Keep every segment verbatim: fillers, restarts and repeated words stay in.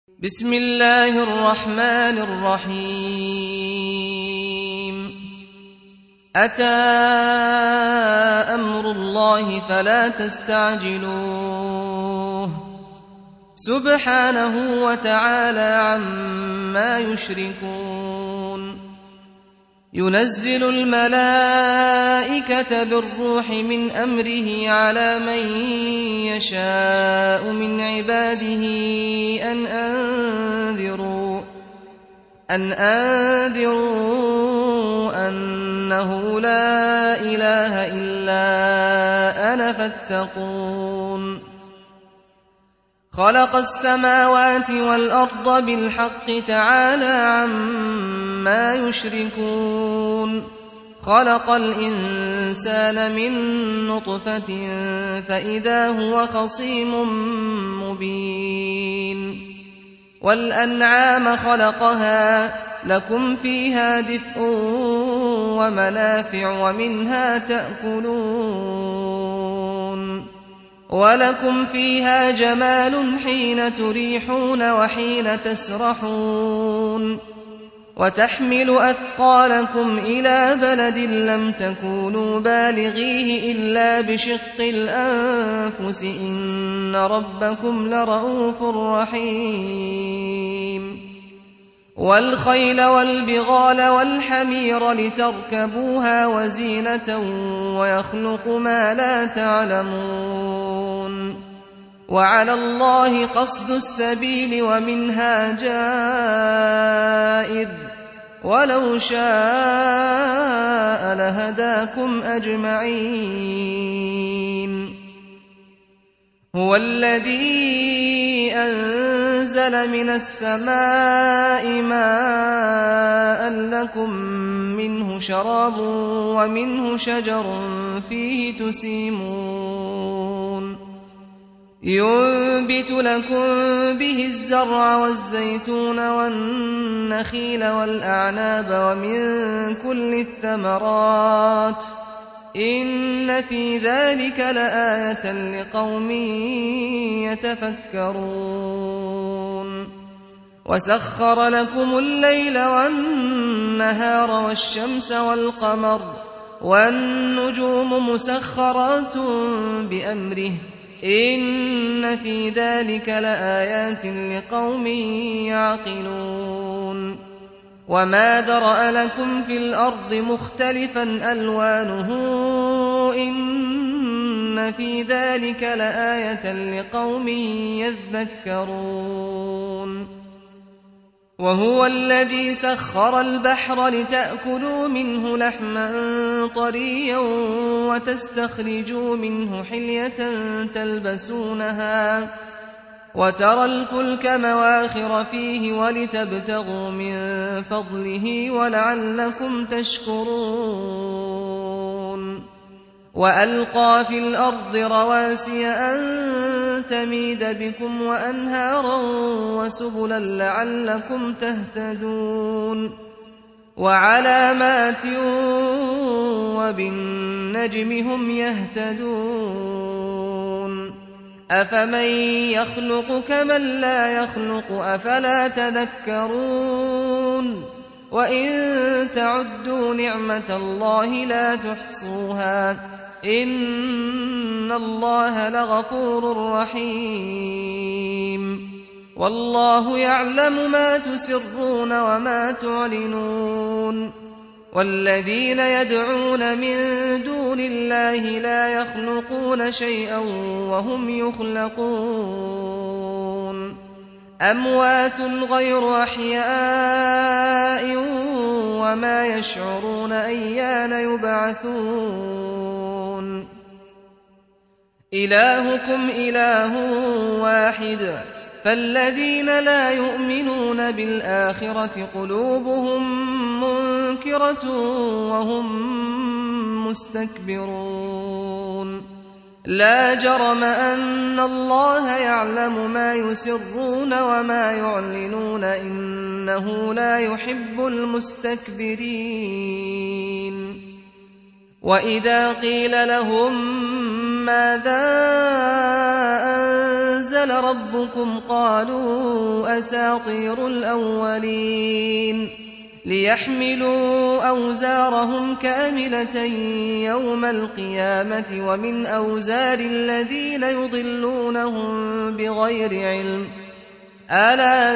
بسم الله الرحمن الرحيم أتى أمر الله فلا تستعجلوه سبحانه وتعالى عما يشركون ينزل الملائكة بالروح من أمره على من يشاء من عباده أن أنذروا أن أنذروا أنه لا إله إلا أنا فاتقون خلق السماوات والأرض بالحق تعالى عما يشركون خلق الإنسان من نطفة فإذا هو خصيم مبين والأنعام خلقها لكم فيها دفء ومنافع ومنها تأكلون ولكم فيها جمال حين تريحون وحين تسرحون وتحمل أثقالكم إلى بلد لم تكونوا بالغيه إلا بشق الأنفس إن ربكم لرؤوف رحيم والخيل والبغال والحمير لتركبوها وزينة ويخلق ما لا تعلمون وعلى الله قصد السبيل ومنها جائر ولو شاء لهداكم أجمعين هو الذي أنزل من السماء ماء لكم منه شراب ومنه شجر فيه تسيمون ينبت لكم به الزرع والزيتون والنخيل والأعناب ومن كل الثمرات إن في ذلك لآية لقوم يتفكرون وسخر لكم الليل والنهار والشمس والقمر والنجوم مسخرات بأمره إن في ذلك لآيات لقوم يعقلون وما ذرأ لكم في الأرض مختلفا ألوانه إن في ذلك لآية لقوم يذكرون وهو الذي سخر البحر لتأكلوا منه لحما طريا وتستخرجوا منه حلية تلبسونها وترى الفلك مواخر فيه ولتبتغوا من فضله ولعلكم تشكرون وألقى في الأرض رواسي أن تميد بكم وأنهارا وسبلا لعلكم تهتدون وعلامات وبالنجم هم يهتدون أفمن يخلق كمن لا يخلق أفلا تذكرون وإن تعدوا نعمة الله لا تحصوها إن الله لغفور رحيم والله يعلم ما تسرون وما تعلنون والذين يدعون من دون الله لا يخلقون شيئا وهم يخلقون أموات غير أحياء وما يشعرون أيان يبعثون إلهكم إله واحد فالذين لا يؤمنون بالآخرة قلوبهم منكرة وهم مستكبرون لا جرم أن الله يعلم ما يسرون وما يعلنون إنه لا يحب المستكبرين وإذا قيل لهم ماذا أنزل أنزل ربكم قالوا أساطير الأولين ليحملوا أوزارهم كاملة يوم القيامة ومن أوزار الذين يضلونهم بغير علم ألا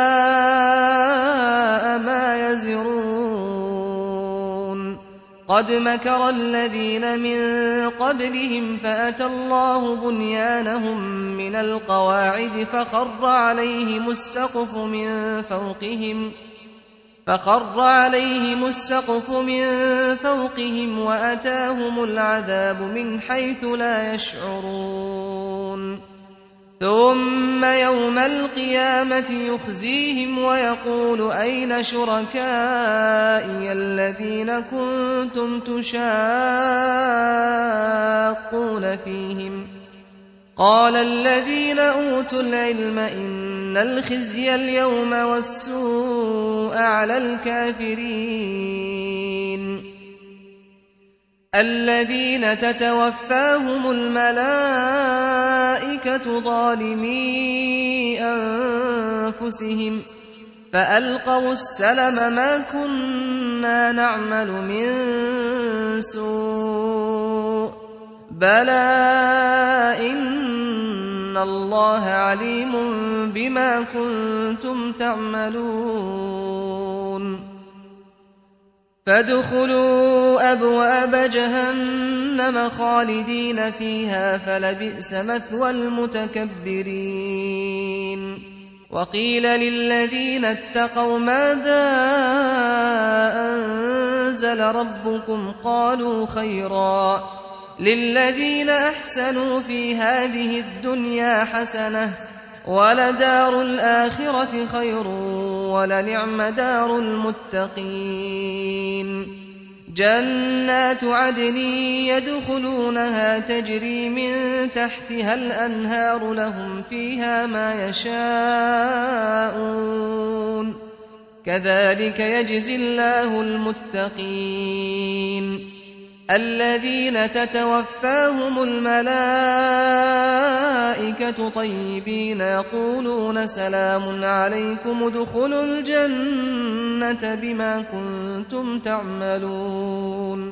ساء ما يزرون قد مكر الذين من قبلهم فأتى الله بنيانهم من القواعد فخر عليهم السقف من فوقهم فخر عليهم السقف من فوقهم وأتاهم العذاب من حيث لا يشعرون ثم يوم القيامة يخزيهم ويقول أين شركائي الذين كنتم تشاقون فيهم قال الذين أوتوا العلم إن الخزي اليوم والسوء على الكافرين الذين تتوفاهم الملائكة ظالمي أنفسهم فألقوا السلم ما كنا نعمل من سوء بلى إن الله عليم بما كنتم تعملون فادخلوا أبواب جهنم خالدين فيها فلبئس مثوى المتكبرين وقيل للذين اتقوا ماذا أنزل ربكم قالوا خيرا للذين أحسنوا في هذه الدنيا حسنة ولدار الآخرة خير ولنعم دار المتقين جنات عدن يدخلونها تجري من تحتها الأنهار لهم فيها ما يشاءون كذلك يجزي الله المتقين الذين تتوفاهم الملائكة طيبين يقولون سلام عليكم ادخلوا الجنة بما كنتم تعملون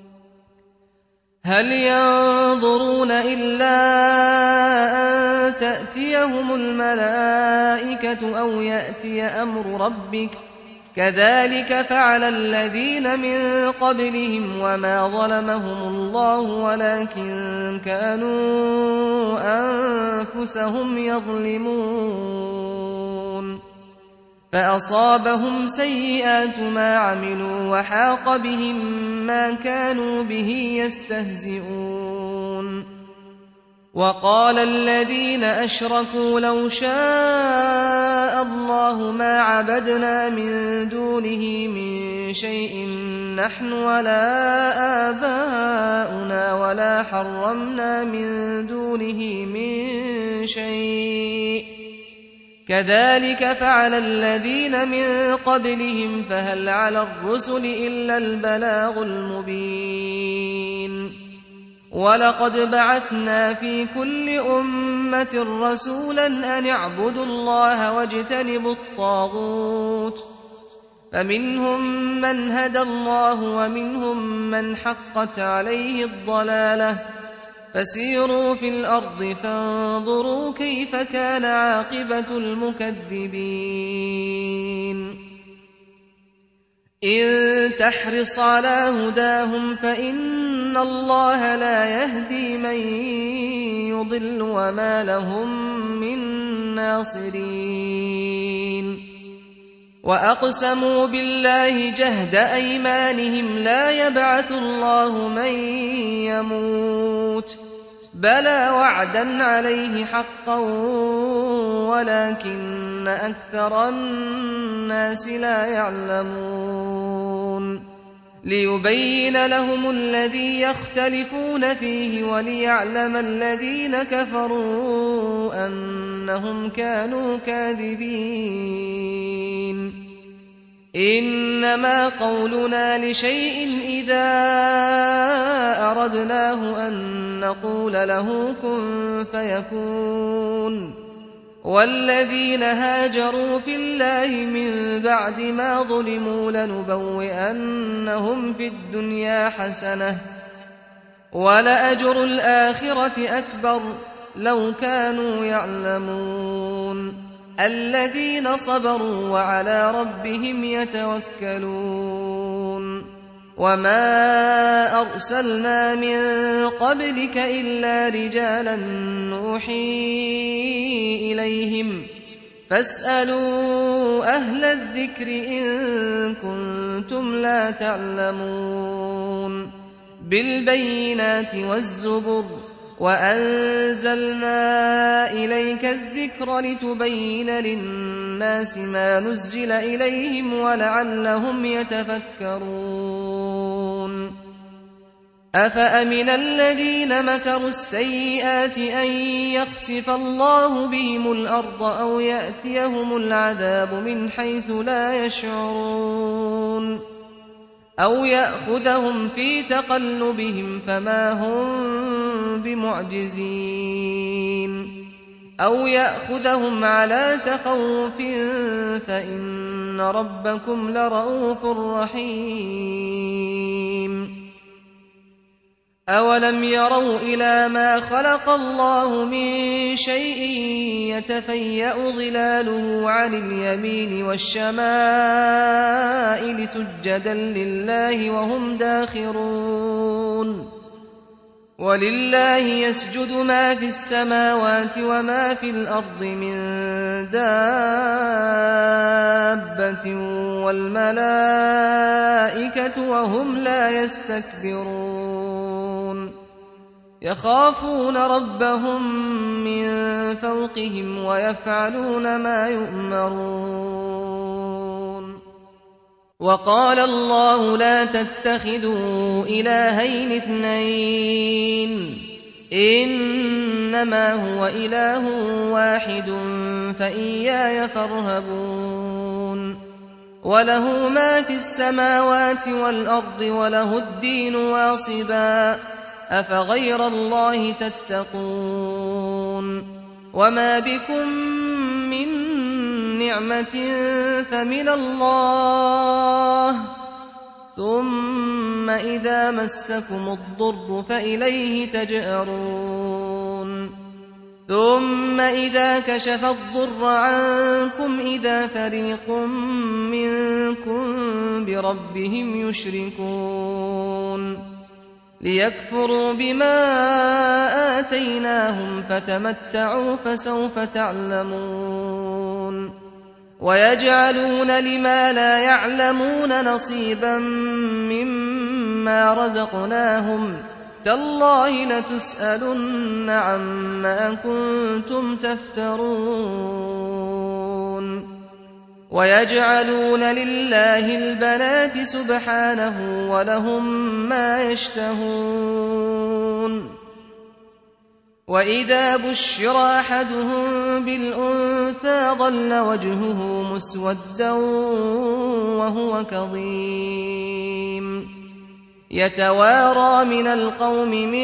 هل ينظرون إلا أن تأتيهم الملائكة أو يأتي أمر ربك كذلك فعل الذين من قبلهم وما ظلمهم الله ولكن كانوا أنفسهم يظلمون فأصابهم سيئات ما عملوا وحاق بهم ما كانوا به يستهزئون وقال الذين أشركوا لو شاء الله ما عبدنا من دونه من شيء نحن ولا آباؤنا ولا حرمنا من دونه من شيء كذلك فعل الذين من قبلهم فهل على الرسل إلا البلاغ المبين ولقد بعثنا في كل أمة رسولا أن اعبدوا الله واجتنبوا الطاغوت فمنهم من هدى الله ومنهم من حقت عليه الضلالة فسيروا في الأرض فانظروا كيف كان عاقبة المكذبين إن تحرص على هداهم فإن الله لا يهدي من يضل وما لهم من ناصرين وأقسموا بالله جهد أيمانهم لا يبعث الله من يموت بلى وعدا عليه حقا ولكن أكثر الناس لا يعلمون ليبين لهم الذي يختلفون فيه وليعلم الذين كفروا أنهم كانوا كاذبين إنما قولنا لشيء إذا أردناه أن نقول له كن فيكون والذين هاجروا في الله من بعد ما ظلموا لنبوئنهم في الدنيا حسنة ولأجر الآخرة أكبر لو كانوا يعلمون الذين صبروا وعلى ربهم يتوكلون وما أرسلنا من قبلك إلا رجالا نوحي إليهم فاسألوا أهل الذكر إن كنتم لا تعلمون بالبينات والزبر وأنزلنا إليك الذكر لتبين للناس ما نزل إليهم ولعلهم يتفكرون أفأمن الذين مكروا السيئات أن يخسف الله بهم الأرض أو يأتيهم العذاب من حيث لا يشعرون أو يأخذهم في تقلبهم فما هم بمعجزين أو يأخذهم على تخوف فإن ربكم لرؤوف رحيم أولم يروا إلى ما خلق الله من شيء يتفيأ ظلاله عن اليمين والشمائل سجدا لله وهم داخرون ولله يسجد ما في السماوات وما في الأرض من دابة والملائكة وهم لا يستكبرون يخافون ربهم من فوقهم ويفعلون ما يؤمرون وقال الله لا تتخذوا إلهين اثنين إنما هو إله واحد فإياي فارهبون وله ما في السماوات والأرض وله الدين واصبا أفغير الله تتقون وما بكم من نعمة فمن الله ثم إذا مسكم الضر فإليه تجأرون ثم إذا كشف الضر عنكم إذا فريق منكم بربهم يشركون ليكفروا بما آتيناهم فتمتعوا فسوف تعلمون ويجعلون لما لا يعلمون نصيبا مما رزقناهم تالله لتسألن عما كنتم تفترون ويجعلون لله البنات سبحانه ولهم ما يشتهون وإذا بشر أحدهم بالأنثى ظل وجهه مسودا وهو كظيم يتوارى من القوم من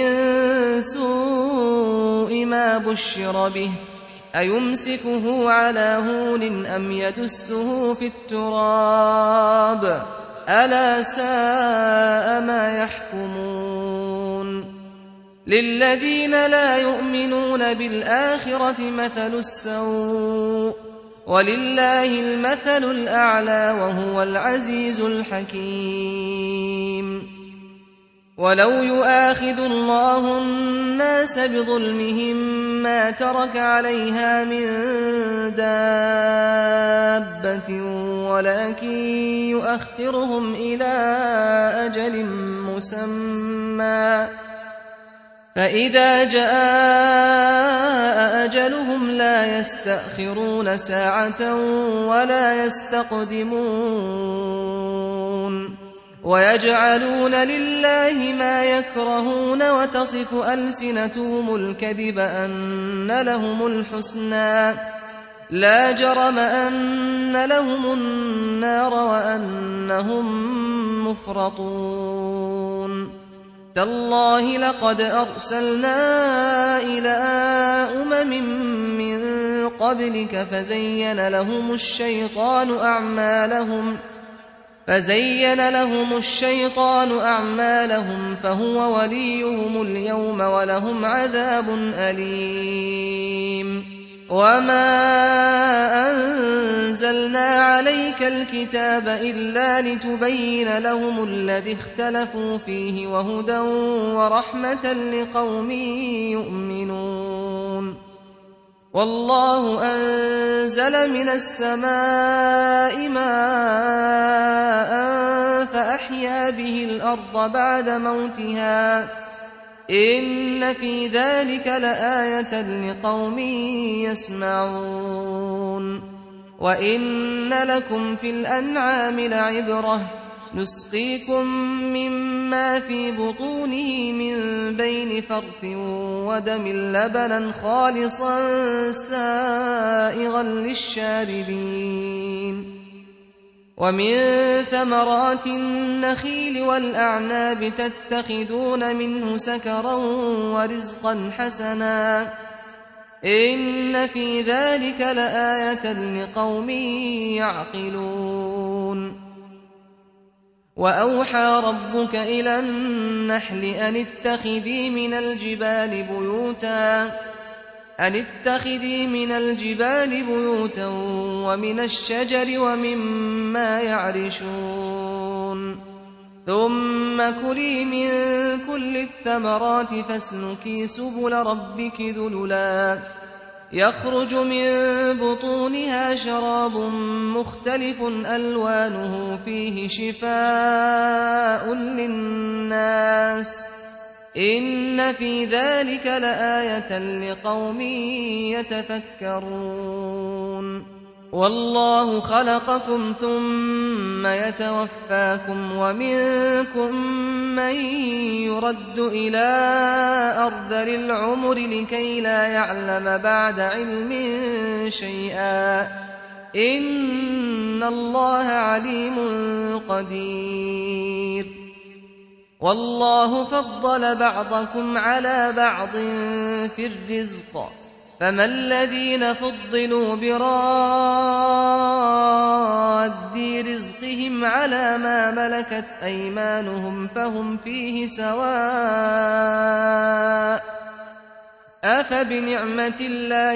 سوء ما بشر به أيمسكه على هون أم يدسه في التراب ألا ساء ما يحكمون للذين لا يؤمنون بالآخرة مثل السوء ولله المثل الأعلى وهو العزيز الحكيم ولو يؤاخذ الله الناس بظلمهم ما ترك عليها من دابة ولكن يؤخرهم إلى أجل مسمى فإذا جاء أجلهم لا يستأخرون ساعة ولا يستقدمون ويجعلون لله ما يكرهون وتصف ألسنتهم الكذب أن لهم الحسنى لا جرم أن لهم النار وأنهم مفرطون تالله لقد أرسلنا إلى أمم من قبلك فزين لهم الشيطان أعمالهم فزين لهم الشيطان أعمالهم فهو وليهم اليوم ولهم عذاب أليم وما أنزلنا عليك الكتاب إلا لتبين لهم الذي اختلفوا فيه وهدى ورحمة لقوم يؤمنون والله أنزل من السماء ماء فأحيا به الأرض بعد موتها إن في ذلك لآية لقوم يسمعون وإن لكم في الأنعام لعبرة نسقيكم مما في بطونه من بين فرث ودم لبنا خالصا سائغا للشاربين ومن ثمرات النخيل والأعناب تتخذون منه سكرا ورزقا حسنا إن في ذلك لآية لقوم يعقلون وأوحى ربك إلى النحل أن اتخذي من الجبال بيوتا أن اتخذي من الجبال بيوتا ومن الشجر ومما يعرشون ثم كلي من كل الثمرات فاسلكي سبل ربك ذللا يخرج من بطونها شراب مختلف ألوانه فيه شفاء للناس إن في ذلك لآية لقوم يتفكرون والله خلقكم ثم يتوفاكم ومنكم من يرد إلى أرذل العمر لكي لا يعلم بعد علم شيئا إن الله عليم قدير والله فضل بعضكم على بعض في الرزق فما الذين فضلوا براد رزقهم على ما ملكت أيمانهم فهم فيه سواء أفبنعمة الله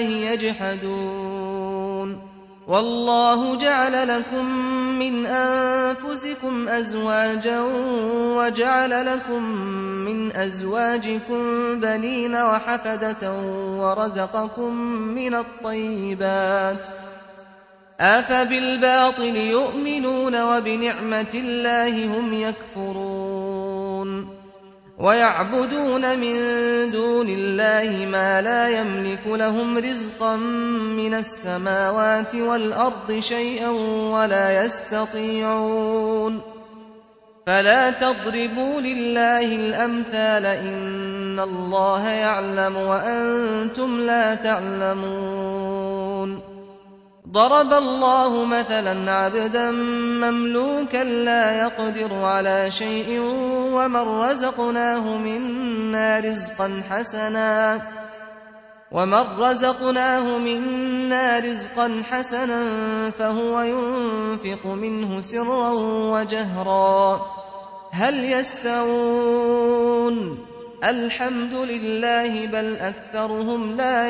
يجحدون والله جعل لكم من أنفسكم أزواجا وجعل لكم من أزواجكم بنين وحفدة ورزقكم من الطيبات أفبالباطل يؤمنون وبنعمة الله هم يكفرون ويعبدون من دون الله ما لا يملك لهم رزقا من السماوات والأرض شيئا ولا يستطيعون فلا تضربوا لله الأمثال إن الله يعلم وأنتم لا تعلمون ضرب الله مثلا عبدا مملوكا لا يقدر على شيء ومن رزقناه منا رزقا حسنا ومن رزقناه منا رزقا حسنا فهو ينفق منه سرا وجهرا هل يستوون الحمد لله بل أكثرهم لا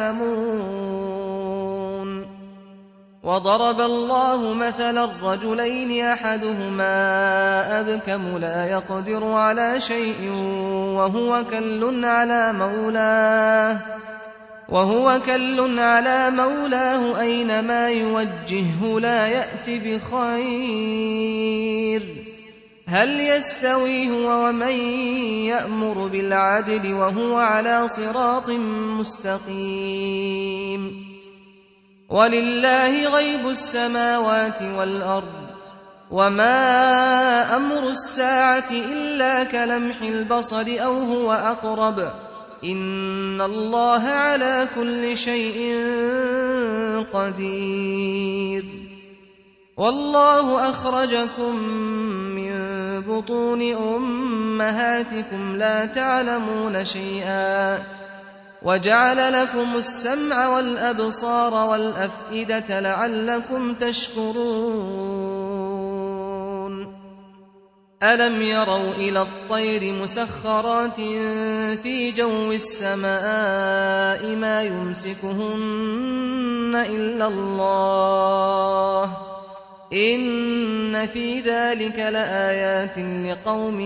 يعلمون وضرب الله مثلا الرجلين أحدهما أبكم لا يقدر على شيء وهو كل على مولاه وهو كل على مولاه أينما يوجهه لا يأتي بخير هل يستوي هو ومن يأمر بالعدل وهو على صراط مستقيم ولله غيب السماوات والأرض وما أمر الساعة إلا كلمح البصر أو هو أقرب إن الله على كل شيء قدير والله أخرجكم من بطون أمهاتكم لا تعلمون شيئا وجعل لكم السمع والأبصار والأفئدة لعلكم تشكرون ألم يروا إلى الطير مسخرات في جو السماء ما يمسكهن إلا الله إن في ذلك لآيات لقوم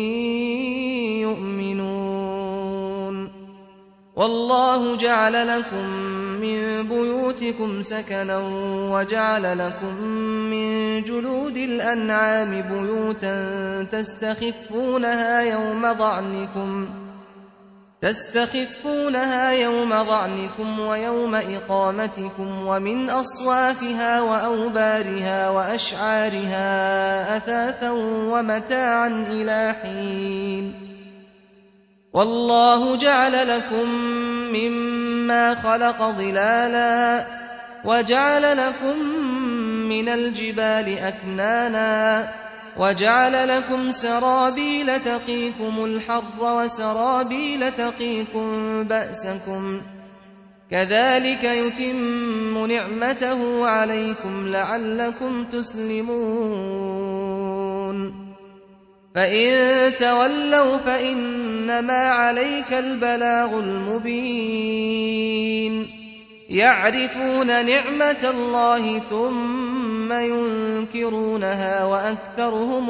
يؤمنون والله جعل لكم من بيوتكم سكنا وجعل لكم من جلود الأنعام بيوتا تستخفونها يوم ضعنكم تستخفونها يوم ضعنكم ويوم إقامتكم ومن أصوافها وأوبارها وأشعارها أثاثا ومتاعا إلى حين والله جعل لكم مما خلق ظلالا وجعل لكم من الجبال أكنانا وجعل لكم سرابيل تقيكم الحر وسرابيل تقيكم بأسكم كذلك يتم نعمته عليكم لعلكم تسلمون فإن تولوا فإنما عليك البلاغ المبين يعرفون نعمة الله ثم ينكرونها وأكثرهم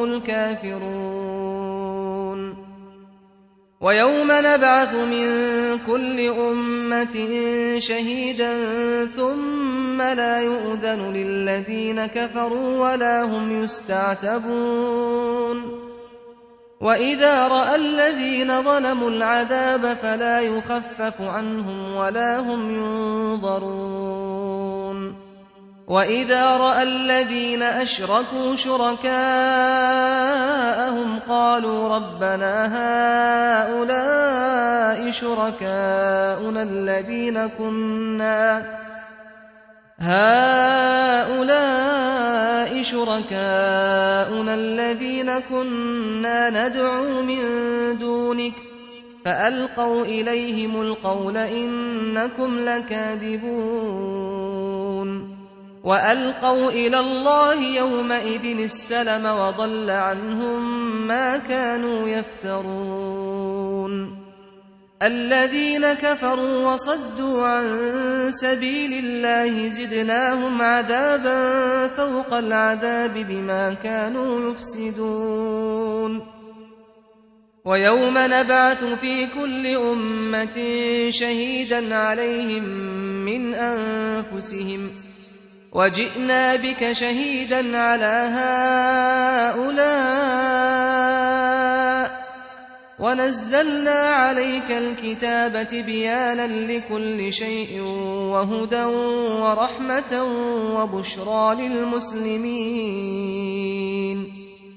الكافرون ويوم نبعث من كل أمة شهيدا ثم لا يؤذن للذين كفروا ولا هم يستعتبون وإذا رأى الذين ظلموا العذاب فلا يخفف عنهم ولا هم ينظرون وإذا رأى الذين أشركوا شركاءهم قالوا ربنا هؤلاء شركاؤنا الذين كنا هؤلاء شركاؤنا الذين كنا ندعو من دونك فألقوا إليهم القول إنكم لكاذبون وألقوا إلى الله يومئذ السلم وضل عنهم ما كانوا يفترون الذين كفروا وصدوا عن سبيل الله زدناهم عذابا فوق العذاب بما كانوا يفسدون ويوم نبعث في كل أمة شهيدا عليهم من أنفسهم وجئنا بك شهيدا على هؤلاء ونزلنا عليك الكتاب تبيانا لكل شيء وهدى ورحمة وبشرى للمسلمين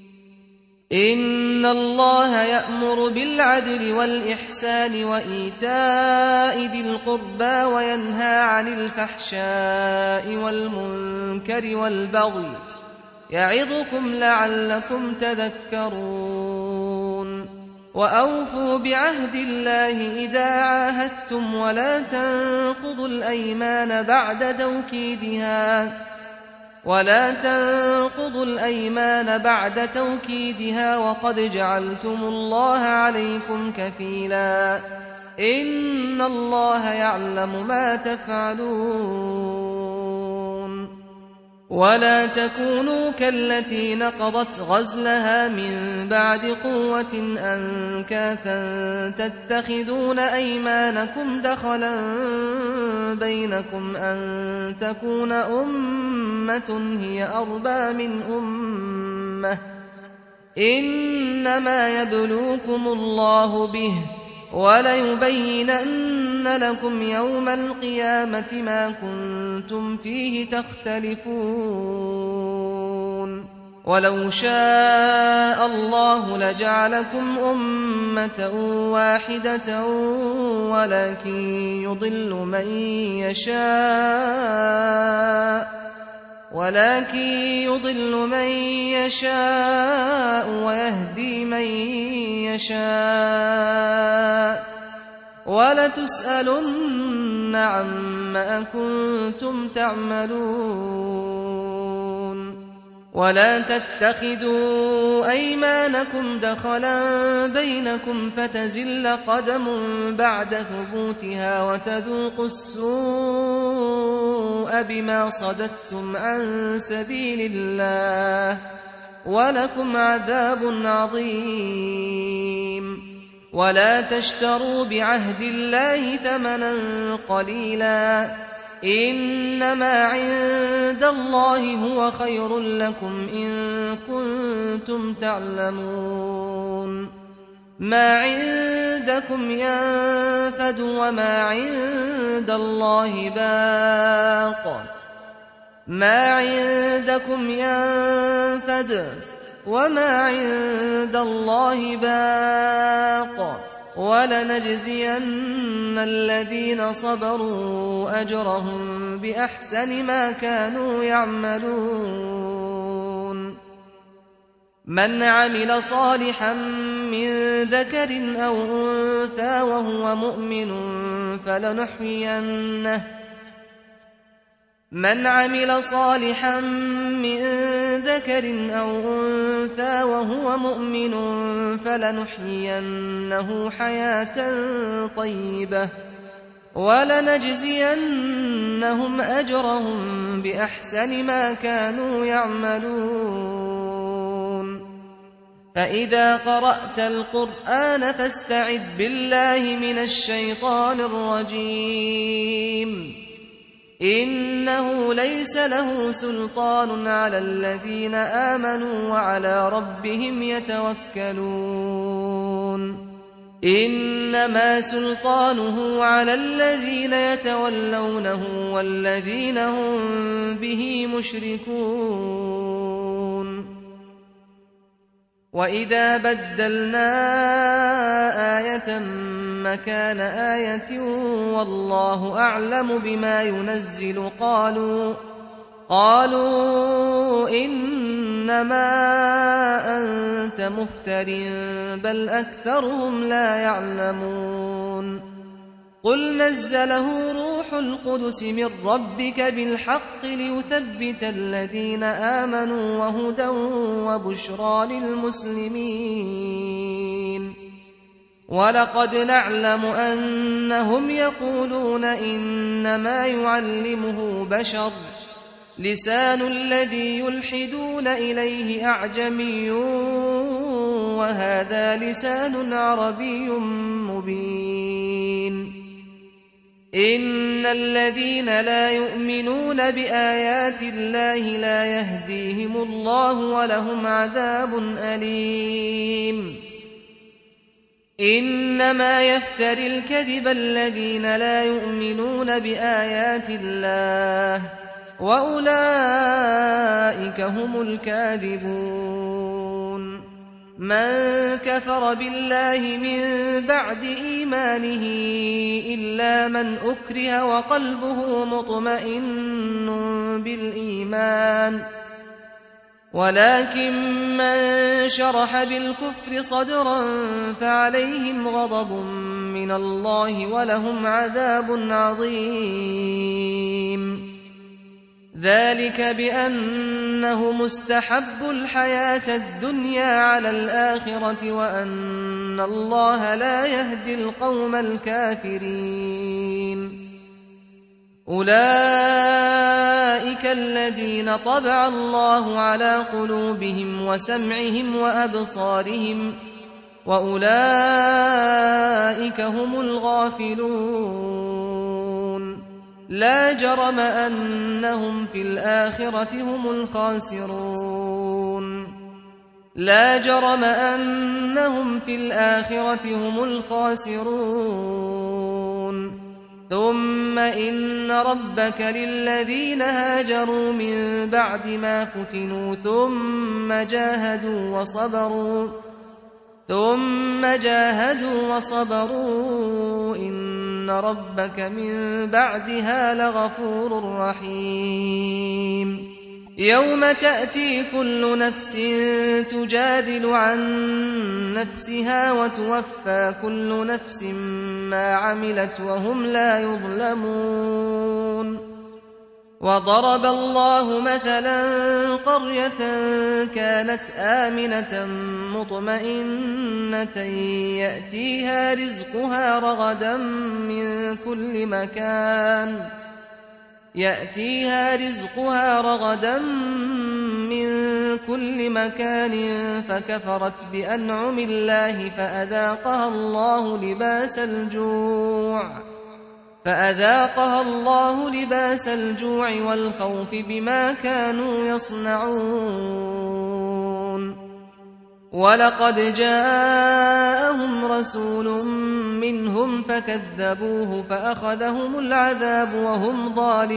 إن الله يأمر بالعدل والإحسان وإيتاء ذي القربى وينهى عن الفحشاء والمنكر والبغي يعظكم لعلكم تذكرون وأوفوا بعهد الله إذا عاهدتم ولا تنقضوا الأيمان بعد توكيدها ولا تنقضوا الأيمان بعد توكيدها وقد جعلتم الله عليكم كفيلا إن الله يعلم ما تفعلون ولا تكونوا كالتي نقضت غزلها من بعد قوة أنكاثا تتخذون أيمانكم دخلا بينكم أن تكون أمة هي أربى من أمة إنما يبلوكم الله به وليبينن لكم يوم القيامة ما كنتم فيه تختلفون ولو شاء الله لجعلكم أمة واحدة ولكن يضل من يشاء ولكن يضل من يشاء ويهدي من يشاء ولتسألن عما كنتم تعملون ولا تتخذوا أيمانكم دخلا بينكم فتزل قدم بعد ثبوتها وتذوقوا السوء بما صددتم عن سبيل الله ولكم عذاب عظيم ولا تشتروا بعهد الله ثمنا قليلا إنما عند الله هو خير لكم إن كنتم تعلمون ما عندكم ينفد وما عند الله باق ما عندكم ينفد وما عند الله باق ولنجزين الذين صبروا أجرهم بأحسن ما كانوا يعملون من عمل صالحا من ذكر أو أنثى وهو مؤمن فلنحيينه من عمل صالحا من ذكر أو أنثى وهو مؤمن فلنحيينه حياة طيبة ولنجزينهم أجرهم بأحسن ما كانوا يعملون فإذا قرأت القرآن فاستعذ بالله من الشيطان الرجيم إنه ليس له سلطان على الذين آمنوا وعلى ربهم يتوكلون إنما سلطانه على الذين يتولونه والذين هم به مشركون وإذا بدلنا آية مكان آية والله أعلم بما ينزل قالوا قالوا إنما أنت مفتر بل أكثرهم لا يعلمون قل نزله روح القدس من ربك بالحق ليثبت الذين آمنوا وهدى وبشرى للمسلمين ولقد نعلم أنهم يقولون إنما يعلمه بشر لسان الذي يلحدون إليه أعجمي وهذا لسان عربي مبين إن الذين لا يؤمنون بآيات الله لا يهديهم الله ولهم عذاب أليم إنما يفتري الكذب الذين لا يؤمنون بآيات الله وأولئك هم الكاذبون من كفر بالله من بعد إيمانه إلا من أكره وقلبه مطمئن بالإيمان ولكن من شرح بالكفر صدرا فعليهم غضب من الله ولهم عذاب عظيم ذلك بأنه مستحب الحياة الدنيا على الآخرة وأن الله لا يهدي القوم الكافرين أولئك الذين طبع الله على قلوبهم وسمعهم وأبصارهم وأولئك هم الغافلون لا جرم أنهم في الآخرة هم الخاسرون لا جرم أنهم في الآخرة هم الخاسرون ثم إن ربك للذين هاجروا من بعد ما فتنوا ثم جاهدوا وصبروا ثم جاهدوا وصبروا إن ربك من بعدها لغفور رحيم يوم تأتي كل نفس تجادل عن نفسها وتوفى كل نفس ما عملت وهم لا يظلمون. وضرب الله مثلا قرية كانت آمنة مطمئنة يأتيها رزقها رغدا من كل مكان يأتيها رزقها رغدا من كل مكان فكفرت بأنعم الله فأذاقها الله لباس الجوع فأذاقها الله لباس الجوع والخوف بما كانوا يصنعون. ولقد جاءهم رسول منهم فكذبوه فأخذهم العذاب وهم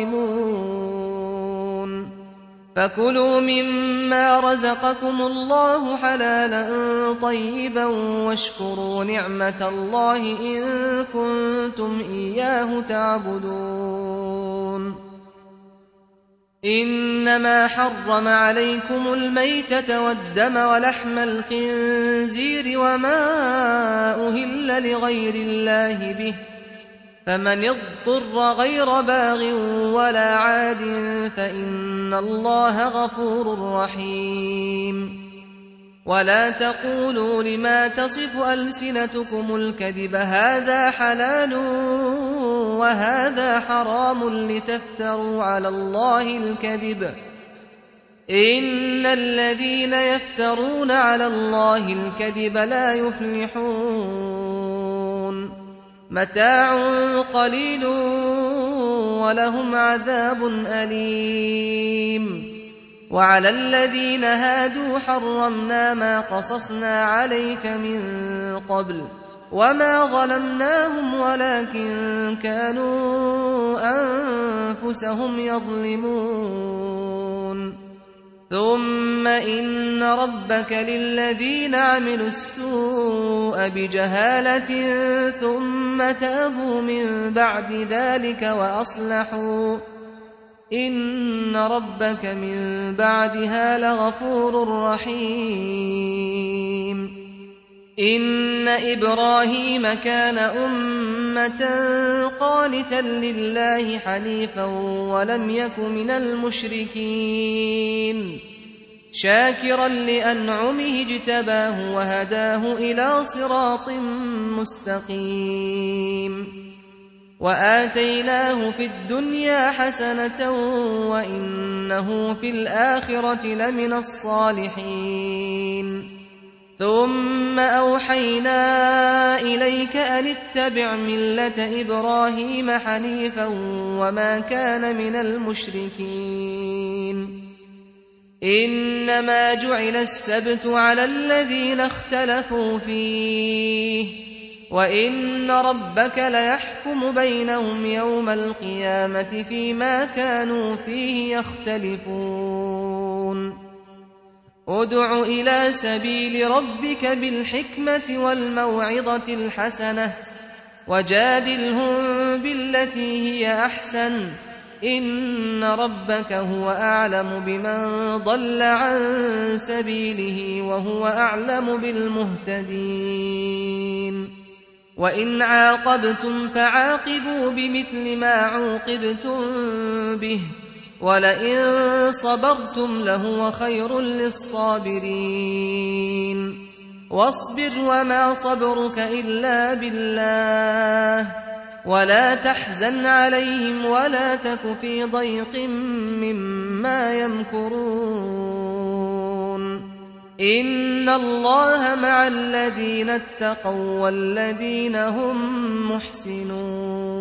ظالمون. فكلوا مما رزقكم الله حلالا طيبا واشكروا نعمة الله إن كنتم إياه تعبدون. إنما حرم عليكم الميتة والدم ولحم الخنزير وما أهل لغير الله به فمن اضطر غير باغ ولا عاد فإن الله غفور رحيم. ولا تقولوا لما تصف ألسنتكم الكذب هذا حلال وهذا حرام لتفتروا على الله الكذب إن الذين يفترون على الله الكذب لا يفلحون. متاع قليل ولهم عذاب أليم. وعلى الذين هادوا حرمنا ما قصصنا عليك من قبل وما ظلمناهم ولكن كانوا أنفسهم يظلمون. ثم إن ربك للذين عملوا السوء بجهالة ثم تابوا من بعد ذلك وأصلحوا إن ربك من بعدها لغفور رحيم. إن إبراهيم كان أمة قانتا لله حنيفا ولم يك من المشركين شاكرا لأنعمه اجتباه وهداه إلى صراط مستقيم. وآتيناه في الدنيا حسنة وإنه في الآخرة لمن الصالحين. ثم أوحينا إليك أن اتبع ملة إبراهيم حنيفا وما كان من المشركين. إنما جعل السبت على الذين اختلفوا فيه وإن ربك ليحكم بينهم يوم القيامة فيما كانوا فيه يختلفون. ادع إلى سبيل ربك بالحكمة والموعظة الحسنة وجادلهم بالتي هي أحسن إن ربك هو أعلم بمن ضل عن سبيله وهو أعلم بالمهتدين. وإن عاقبتم فعاقبوا بمثل ما عوقبتم به ولئن صبرتم لهو خير للصابرين. واصبر وما صبرك إلا بالله ولا تحزن عليهم ولا تك في ضيق مما يمكرون. إن الله مع الذين اتقوا والذين هم محسنون.